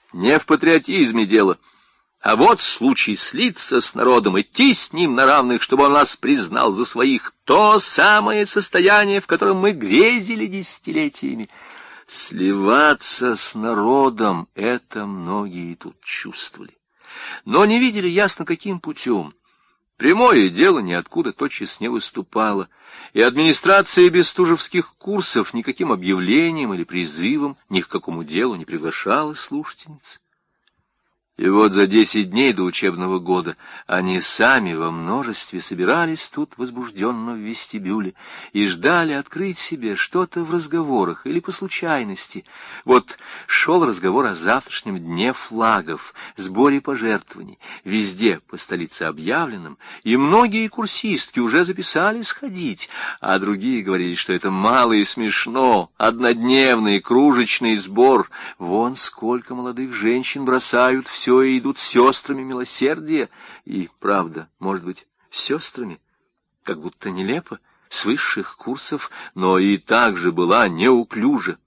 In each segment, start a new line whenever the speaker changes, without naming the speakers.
Не в патриотизме дело. А вот случай слиться с народом, идти с ним на равных, чтобы он нас признал за своих, то самое состояние, в котором мы грезили десятилетиями. Сливаться с народом — это многие тут чувствовали, но не видели ясно, каким путем. Прямое дело ниоткуда тотчас не выступало, и администрация бестужевских курсов никаким объявлением или призывом ни к какому делу не приглашала слушательниц. И вот за 10 дней до учебного года они сами во множестве собирались тут возбужденно в вестибюле и ждали открыть себе что-то в разговорах или по случайности. Вот шел разговор о завтрашнем дне флагов, сборе пожертвований, везде по столице объявленном, и многие курсистки уже записались ходить, а другие говорили, что это мало и смешно, однодневный кружечный сбор. Вон сколько молодых женщин бросают все и идут с сестрами милосердия, и, правда, может быть, сестрами, как будто нелепо, с высших курсов, но и так же была неуклюжа.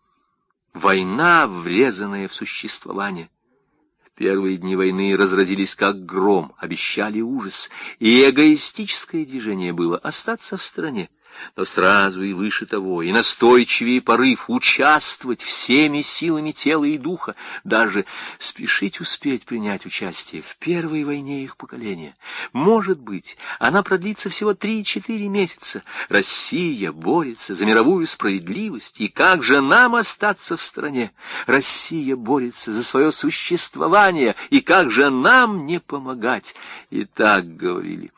Война, врезанная в существование. Первые дни войны разразились как гром, обещали ужас, и эгоистическое движение было остаться в стороне. Но сразу и выше того, и настойчивее порыв участвовать всеми силами тела и духа, даже спешить успеть принять участие в первой войне их поколения. Может быть, она продлится всего 3-4 месяца. Россия борется за мировую справедливость, и как же нам остаться в стороне? Россия борется за свое существование, и как же нам не помогать? И так говорили.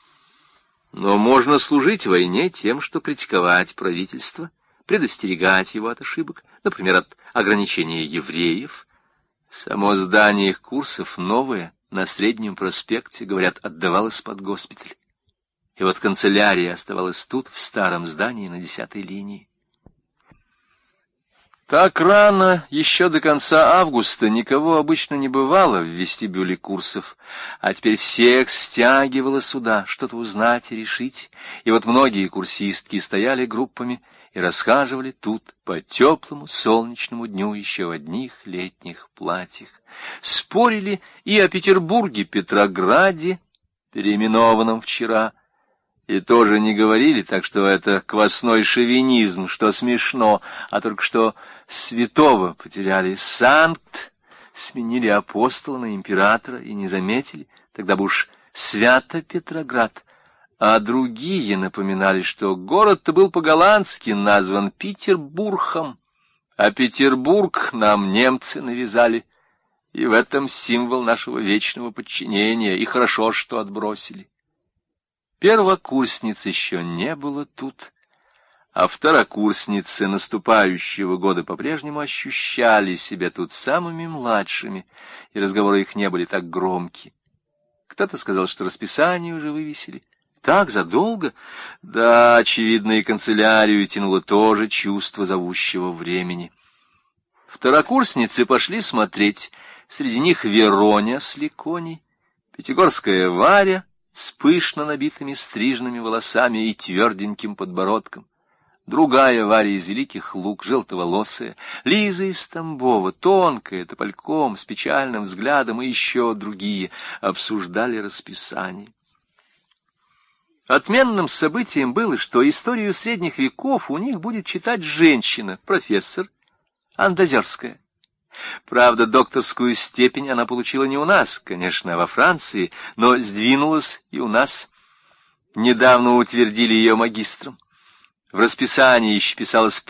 Но можно служить войне тем, что критиковать правительство, предостерегать его от ошибок, например, от ограничения евреев. Само здание их курсов новое, на Среднем проспекте, говорят, отдавалось под госпиталь. И вот канцелярия оставалась тут, в старом здании на 10-й линии. Так рано, еще до конца августа, никого обычно не бывало в вестибюле курсов, а теперь всех стягивало сюда, что-то узнать и решить, и вот многие курсистки стояли группами и расхаживали тут по теплому солнечному дню еще в одних летних платьях. Спорили и о Петербурге, Петрограде, переименованном вчера, и тоже не говорили, так что это квасной шовинизм, что смешно, а только что святого потеряли. Санкт сменили апостола на императора и не заметили, тогда бы уж Свято-Петроград. А другие напоминали, что город-то был по-голландски назван Петербургом, а Петербург нам немцы навязали, и в этом символ нашего вечного подчинения, и хорошо, что отбросили. Первокурсниц еще не было тут, а второкурсницы наступающего года по-прежнему ощущали себя тут самыми младшими, и разговоры их не были так громкие. Кто-то сказал, что расписание уже вывесили. Так задолго? Да, очевидно, и канцелярию тянуло тоже чувство зовущего времени. Второкурсницы пошли смотреть. Среди них Вероня с Ликоней, пятигорская Варя с пышно набитыми стриженными волосами и тверденьким подбородком, другая Варя из Великих Луг, желтоволосая, Лиза из Тамбова, тонкая, топольком, с печальным взглядом, и еще другие обсуждали расписание. Отменным событием было, что историю средних веков у них будет читать женщина, профессор Андозерская. Правда, докторскую степень она получила не у нас, конечно, а во Франции, но сдвинулась и у нас. Недавно утвердили ее магистром. В расписании еще писалось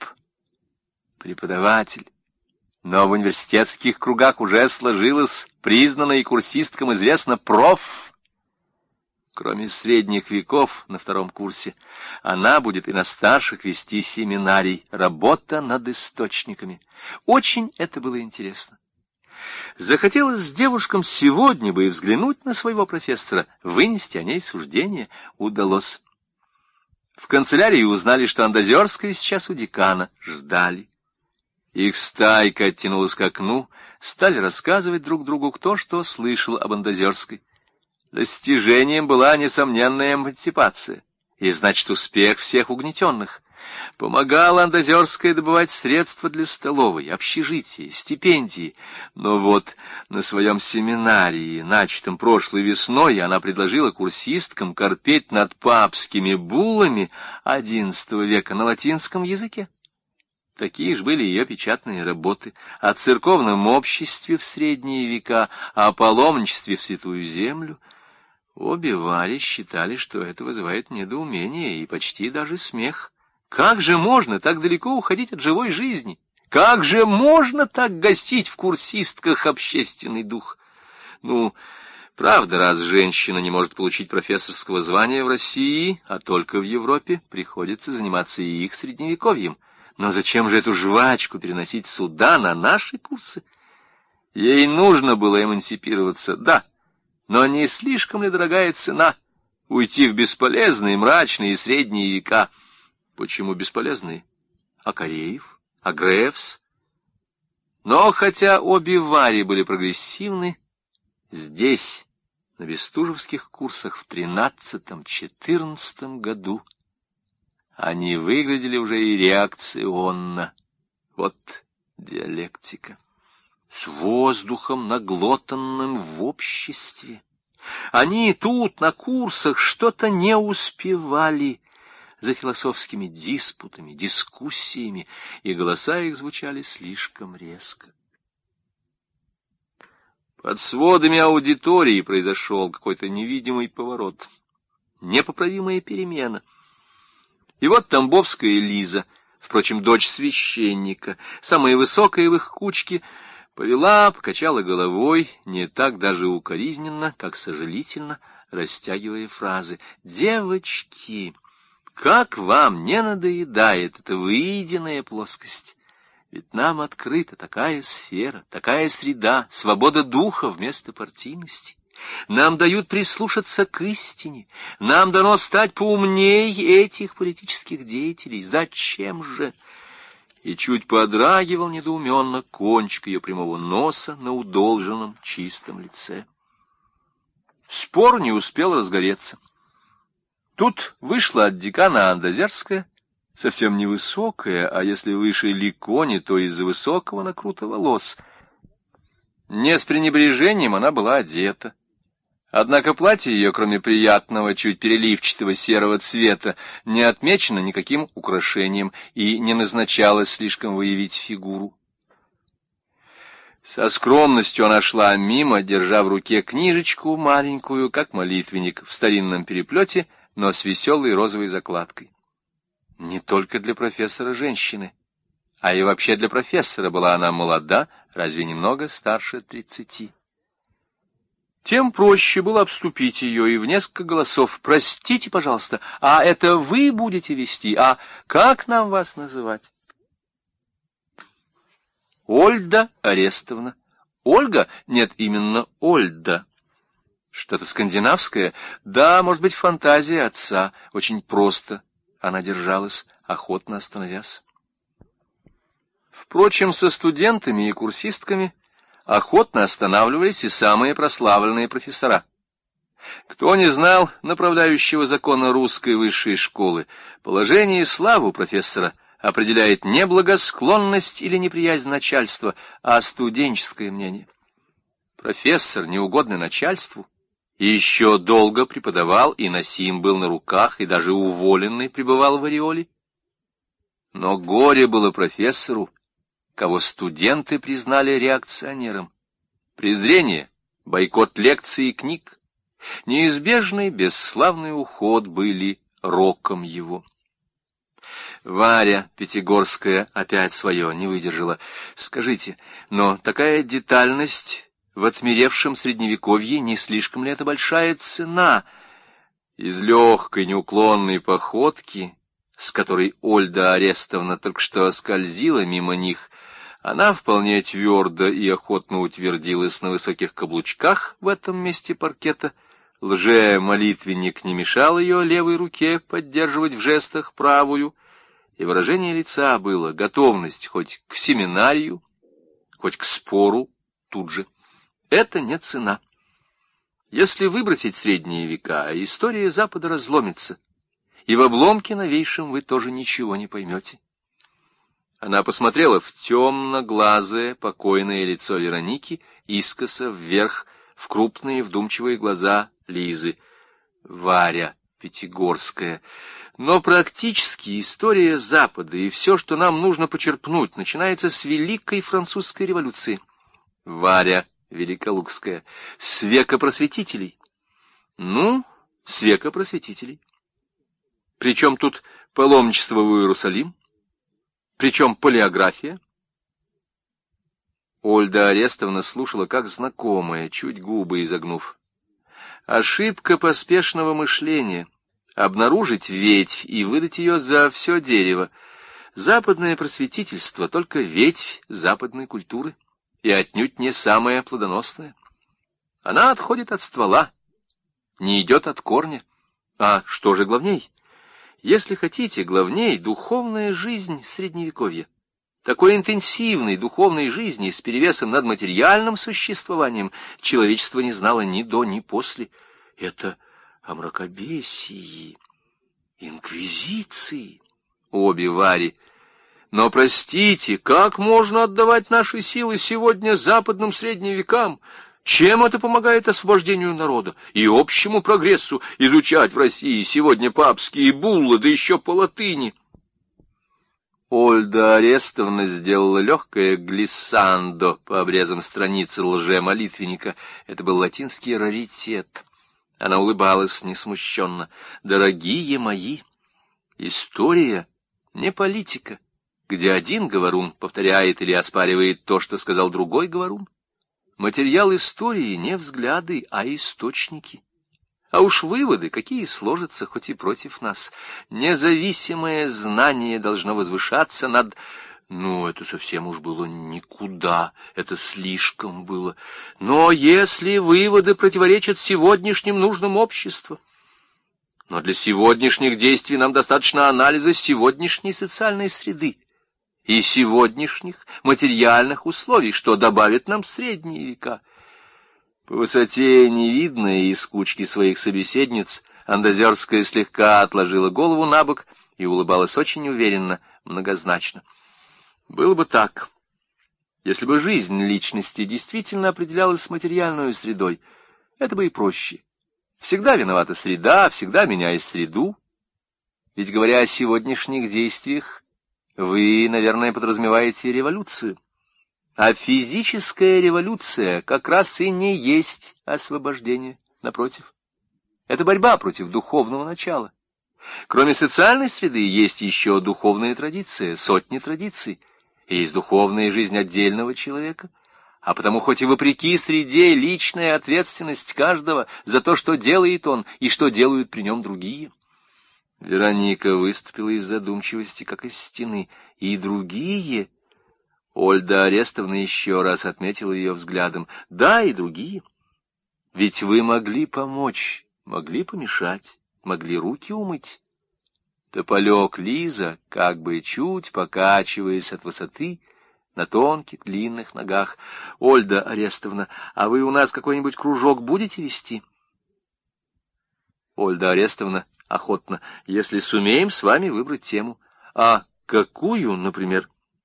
преподаватель. Но в университетских кругах уже сложилось, признано и курсисткам известно, проф. Кроме средних веков на втором курсе, она будет и на старших вести семинарий «Работа над источниками». Очень это было интересно. Захотелось с девушкам сегодня бы и взглянуть на своего профессора, вынести о ней суждение. Удалось. В канцелярии узнали, что Андозерская сейчас у декана. Ждали. Их стайка оттянулась к окну, стали рассказывать друг другу, кто что слышал об Андозерской. Достижением была несомненная эмансипация, и, значит, успех всех угнетенных. Помогала Андозерская добывать средства для столовой, общежития, стипендии. Но вот на своем семинарии, начатом прошлой весной, она предложила курсисткам корпеть над папскими буллами XI века на латинском языке. Такие же были ее печатные работы о церковном обществе в средние века, о паломничестве в Святую Землю. Обе Вари считали, что это вызывает недоумение и почти даже смех. Как же можно так далеко уходить от живой жизни? Как же можно так гасить в курсистках общественный дух? Ну, правда, раз женщина не может получить профессорского звания в России, а только в Европе, приходится заниматься и их средневековьем. Но зачем же эту жвачку переносить сюда, на наши курсы? Ей нужно было эмансипироваться, да, но не слишком ли дорогая цена уйти в бесполезные, мрачные средние века? Почему бесполезные? А Кореев? А Грефс? Но хотя обе Вари были прогрессивны, здесь, на бестужевских курсах в 13-14 году, они выглядели уже и реакционно. Вот диалектика. С воздухом, наглотанным в обществе. Они тут, на курсах, что-то не успевали за философскими диспутами, дискуссиями, и голоса их звучали слишком резко. Под сводами аудитории произошел какой-то невидимый поворот, непоправимая перемена. И вот тамбовская Лиза, впрочем, дочь священника, самая высокая в их кучке, повела, покачала головой, не так даже укоризненно, как сожалительно, растягивая фразы. «Девочки, как вам не надоедает эта выеденная плоскость? Ведь нам открыта такая сфера, такая среда, свобода духа вместо партийности. Нам дают прислушаться к истине, нам дано стать поумней этих политических деятелей. Зачем же?» И чуть подрагивал недоуменно кончик ее прямого носа на удолженном чистом лице. Спор не успел разгореться. Тут вышла от декана Андозерская, совсем невысокая, а если выше Ликони, то из-за высокого накрута волос. Не с пренебрежением она была одета. Однако платье ее, кроме приятного, чуть переливчатого серого цвета, не отмечено никаким украшением и не назначало слишком выявить фигуру. Со скромностью она шла мимо, держа в руке книжечку маленькую, как молитвенник, в старинном переплете, но с веселой розовой закладкой. Не только для профессора женщины, а и вообще для профессора была она молода, разве немного старше 30. Тем проще было обступить ее и в несколько голосов: «Простите, пожалуйста, а это вы будете вести? А как нам вас называть?» Ольда Арестовна. Ольга? Нет, именно Ольда. Что-то скандинавское? Да, может быть, фантазия отца. Очень просто она держалась, охотно остановясь. Впрочем, со студентами и курсистками охотно останавливались и самые прославленные профессора. Кто не знал направляющего закона русской высшей школы, положение и славу профессора определяет не благосклонность или неприязнь начальства, а студенческое мнение. Профессор, неугодный начальству, и еще долго преподавал, и носим был на руках, и даже уволенный пребывал в ореоле. Но горе было профессору, кого студенты признали реакционером. Презрение, бойкот лекций и книг, неизбежный бесславный уход были роком его. Варя Пятигорская опять свое не выдержала. Скажите, но такая детальность в отмеревшем средневековье, не слишком ли это большая цена? Из легкой неуклонной походки, с которой Ольда Арестовна только что скользила мимо них, она вполне твердо и охотно утвердилась на высоких каблучках в этом месте паркета. Лже-молитвенник не мешал ее левой руке поддерживать в жестах правую, и выражение лица было готовность хоть к семинарию, хоть к спору тут же. Это не цена. Если выбросить средние века, история Запада разломится, и в обломке новейшем вы тоже ничего не поймете. Она посмотрела в темно-глазое, покойное лицо Вероники, искоса вверх, в крупные вдумчивые глаза Лизы. Варя Пятигорская. Но практически история Запада и все, что нам нужно почерпнуть, начинается с Великой Французской революции. Варя Великолукская. С века просветителей. Ну, с века просветителей. Причем тут паломничество в Иерусалим? Причем палеография? Ольда Арестовна слушала как знакомая, чуть губы изогнув. Ошибка поспешного мышления. Обнаружить ветвь и выдать ее за все дерево. Западное просветительство — только ветвь западной культуры, и отнюдь не самая плодоносная. Она отходит от ствола, не идет от корня. А что же главней? Если хотите, главней духовная жизнь Средневековья. Такой интенсивной духовной жизни с перевесом над материальным существованием человечество не знало ни до, ни после. Это о мракобесии, инквизиции. Обе Вари. Но, простите, как можно отдавать наши силы сегодня западным средним векам? Чем это помогает освобождению народа и общему прогрессу изучать в России сегодня папские буллы, да еще по латыни? Ольда Арестовна сделала легкое глиссандо по обрезам страницы лжемолитвенника. Это был латинский раритет. Она улыбалась несмущенно. «Дорогие мои, история не политика, где один говорун повторяет или оспаривает то, что сказал другой говорун. Материал истории не взгляды, а источники. А уж выводы, какие сложатся хоть и против нас. Независимое знание должно возвышаться над... Ну, это совсем уж было никуда, это слишком было. Но если выводы противоречат сегодняшним нуждам общества, но для сегодняшних действий нам достаточно анализа сегодняшней социальной среды и сегодняшних материальных условий, что добавит нам средние века. По высоте невидной из кучки своих собеседниц Андозерская слегка отложила голову набок и улыбалась очень уверенно, многозначно. Было бы так, если бы жизнь личности действительно определялась материальной средой, это бы и проще. Всегда виновата среда, всегда меняя среду. Ведь, говоря о сегодняшних действиях, вы, наверное, подразумеваете революцию. А физическая революция как раз и не есть освобождение, напротив. Это борьба против духовного начала. Кроме социальной среды есть еще духовная традиция, сотни традиций. Есть духовная жизнь отдельного человека, а потому хоть и вопреки среде личная ответственность каждого за то, что делает он и что делают при нем другие. Вероника выступила из задумчивости, как из стены. И другие... Ольда Арестовна еще раз отметила ее взглядом. Да, и другие. Ведь вы могли помочь, могли помешать, могли руки умыть. Тополек Лиза, как бы чуть покачиваясь от высоты, на тонких длинных ногах. Ольда Арестовна, а вы у нас какой-нибудь кружок будете вести? Ольда Арестовна охотно, если сумеем с вами выбрать тему. А какую, например?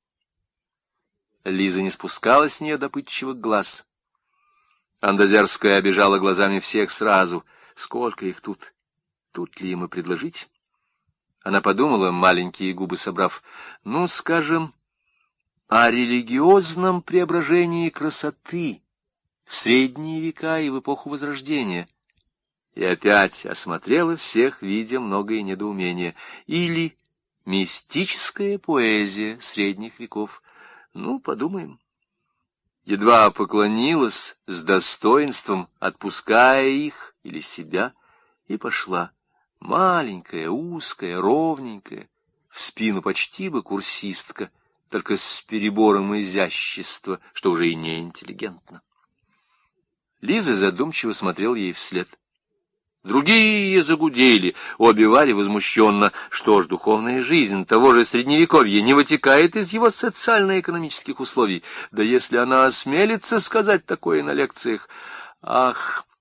Лиза не спускала с нее допытчивых глаз. Андозерская обижала глазами всех сразу. Сколько их тут? Тут ли им и предложить? Она подумала, маленькие губы собрав, ну, скажем, о религиозном преображении красоты в средние века и в эпоху Возрождения. И опять осмотрела всех, видя многое недоумение. Или мистическая поэзия средних веков. Ну, подумаем. Едва поклонилась с достоинством, отпуская их или себя, и пошла. Маленькая, узкая, ровненькая, в спину почти бы курсистка, только с перебором изящества, что уже и не интеллигентно. Лиза задумчиво смотрел ей вслед. Другие загудели, обе Вари возмущенно. Что ж, духовная жизнь того же Средневековья не вытекает из его социально-экономических условий. Да если она осмелится сказать такое на лекциях... Ах,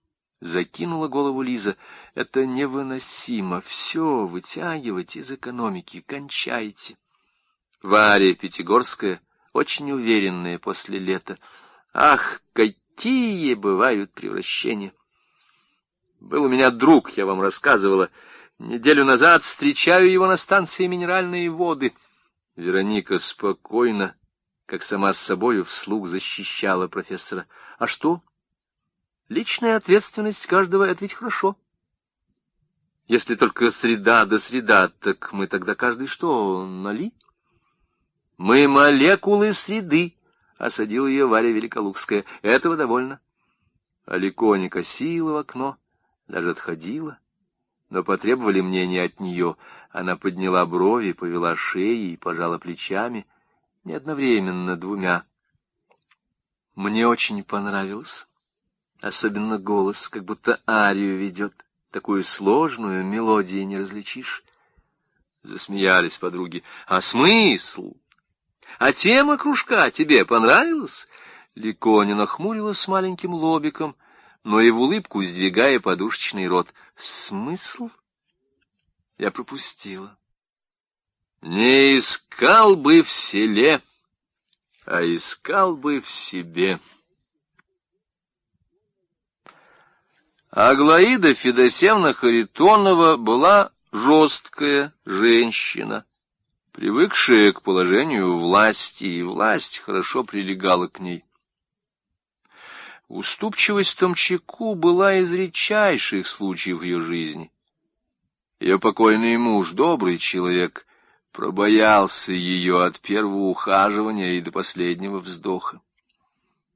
Закинула голову Лиза. Это невыносимо. Все вытягивать из экономики. Кончайте. Варя Пятигорская, очень уверенная после лета. Ах, какие бывают превращения! Был у меня друг, я вам рассказывала. Неделю назад встречаю его на станции «Минеральные воды». Вероника спокойно, как сама с собою, вслух защищала профессора. А что? Личная ответственность каждого — это ведь хорошо. Если только среда да среда, так мы тогда каждый что, нали? Мы молекулы среды, — осадила ее Варя Великолукская. Этого довольно. Алико не косила в окно, даже отходила, но потребовали мнения от нее. Она подняла брови, повела шеей и пожала плечами, не одновременно, двумя. Мне очень понравилось. Особенно голос, как будто арию ведет. Такую сложную мелодии не различишь. Засмеялись подруги. А смысл? А тема кружка тебе понравилась? Ликоня нахмурилась с маленьким лобиком, но и в улыбку сдвигая подушечный рот. Смысл? Я пропустила. Не искал бы в селе, а искал бы в себе. Аглаида Федосевна Харитонова была жесткая женщина, привыкшая к положению власти, и власть хорошо прилегала к ней. Уступчивость Томчаку была из редчайших случаев в ее жизни. Ее покойный муж, добрый человек, пробоялся ее от первого ухаживания и до последнего вздоха.